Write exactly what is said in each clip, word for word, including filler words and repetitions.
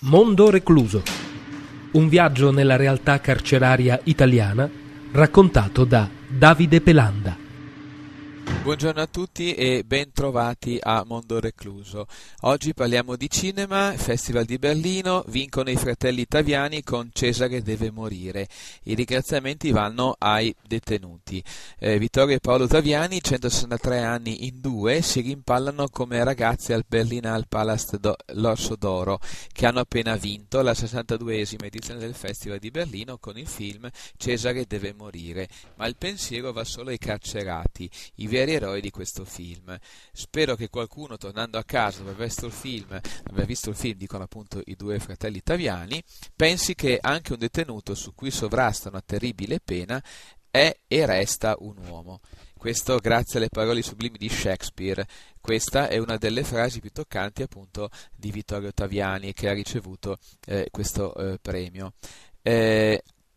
Mondo recluso. Un viaggio nella realtà carceraria italiana raccontato da Davide Pelanda. Buongiorno a tutti e ben trovati a Mondo Recluso. Oggi parliamo di cinema, Festival di Berlino, vincono i fratelli Taviani con Cesare deve morire. I ringraziamenti vanno ai detenuti. Eh, Vittorio e Paolo Taviani, centosessantatré anni in due, si rimpallano come ragazzi al Berlinale Palast do- l'Orso d'Oro, che hanno appena vinto la sessantaduesima edizione del Festival di Berlino con il film Cesare deve morire. Ma il pensiero va solo ai carcerati, i veri eroi di questo film. Spero che qualcuno, tornando a casa dopo aver visto il film, aver visto il film, dicono appunto i due fratelli Taviani, pensi che anche un detenuto su cui sovrasta una terribile pena è e resta un uomo. Questo grazie alle parole sublimi di Shakespeare. Questa è una delle frasi più toccanti appunto di Vittorio Taviani, che ha ricevuto eh, questo eh, premio. Eh,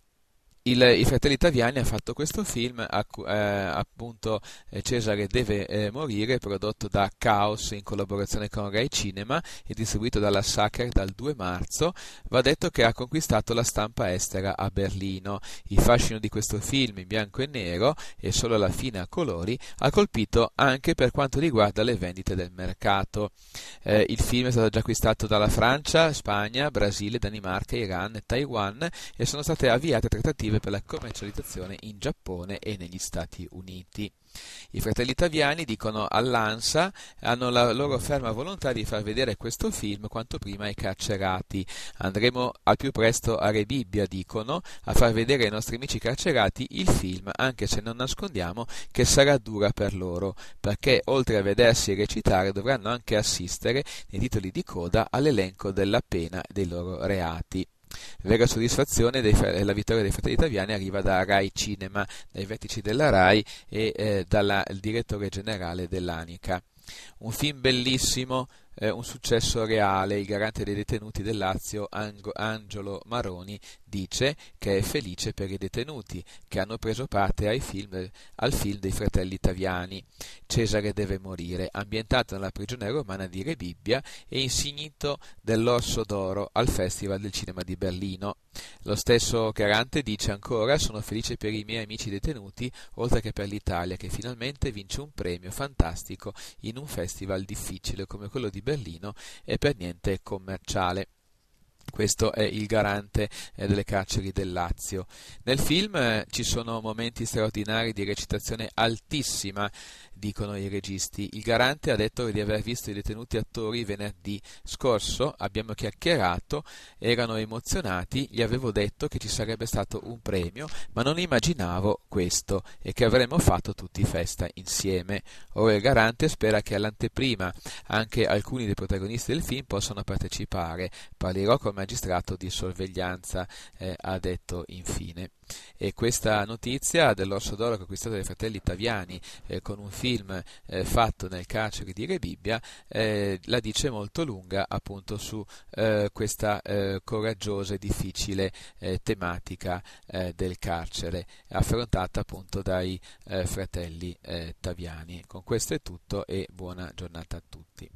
Il, I fratelli Taviani hanno fatto questo film, eh, appunto eh, Cesare deve eh, morire, prodotto da Caos in collaborazione con Rai Cinema e distribuito dalla Sacher dal due marzo. Va detto che ha conquistato la stampa estera a Berlino. Il fascino di questo film in bianco e nero e solo alla fine a colori ha colpito anche per quanto riguarda le vendite del mercato. Eh, il film è stato già acquistato dalla Francia, Spagna, Brasile, Danimarca, Iran e Taiwan e sono state avviate trattative per la commercializzazione in Giappone e negli Stati Uniti. I fratelli Taviani, dicono all'ANSA, hanno la loro ferma volontà di far vedere questo film quanto prima ai carcerati. Andremo al più presto a Re Bibbia, dicono, a far vedere ai nostri amici carcerati il film, anche se non nascondiamo che sarà dura per loro, perché oltre a vedersi recitare dovranno anche assistere nei titoli di coda all'elenco della pena e dei loro reati. Vera soddisfazione della vittoria dei fratelli Taviani arriva da Rai Cinema, dai vertici della Rai e eh, dal direttore generale dell'Anica. Un film bellissimo, eh, un successo reale. Il garante dei detenuti del Lazio, Ang- Angelo Maroni, dice che è felice per i detenuti che hanno preso parte ai film, al film dei fratelli Taviani. Cesare deve morire, ambientato nella prigione romana di Re Bibbia e insignito dell'Orso d'Oro al Festival del Cinema di Berlino. Lo stesso garante dice ancora: sono felice per i miei amici detenuti, oltre che per l'Italia, che finalmente vince un premio fantastico in un festival difficile come quello di Berlino e per niente commerciale. Questo è il garante eh, delle carceri del Lazio. Nel film eh, ci sono momenti straordinari di recitazione altissima, dicono i registi. Il garante ha detto di aver visto i detenuti attori venerdì scorso, abbiamo chiacchierato, erano emozionati, gli avevo detto che ci sarebbe stato un premio, ma non immaginavo questo e che avremmo fatto tutti festa insieme. Ora il garante spera che all'anteprima anche alcuni dei protagonisti del film possano partecipare. Parlerò col magistrato di sorveglianza, eh, ha detto infine. E questa notizia dell'Orso d'Oro conquistato dai fratelli Taviani eh, con un film eh, fatto nel carcere di Re Bibbia eh, la dice molto lunga appunto su eh, questa eh, coraggiosa e difficile eh, tematica eh, del carcere affrontata appunto dai eh, fratelli eh, Taviani. Con questo è tutto e buona giornata a tutti.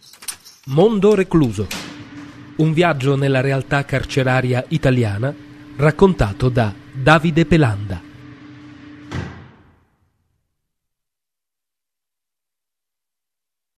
Mondo recluso. Un viaggio nella realtà carceraria italiana raccontato da Davide Pelanda.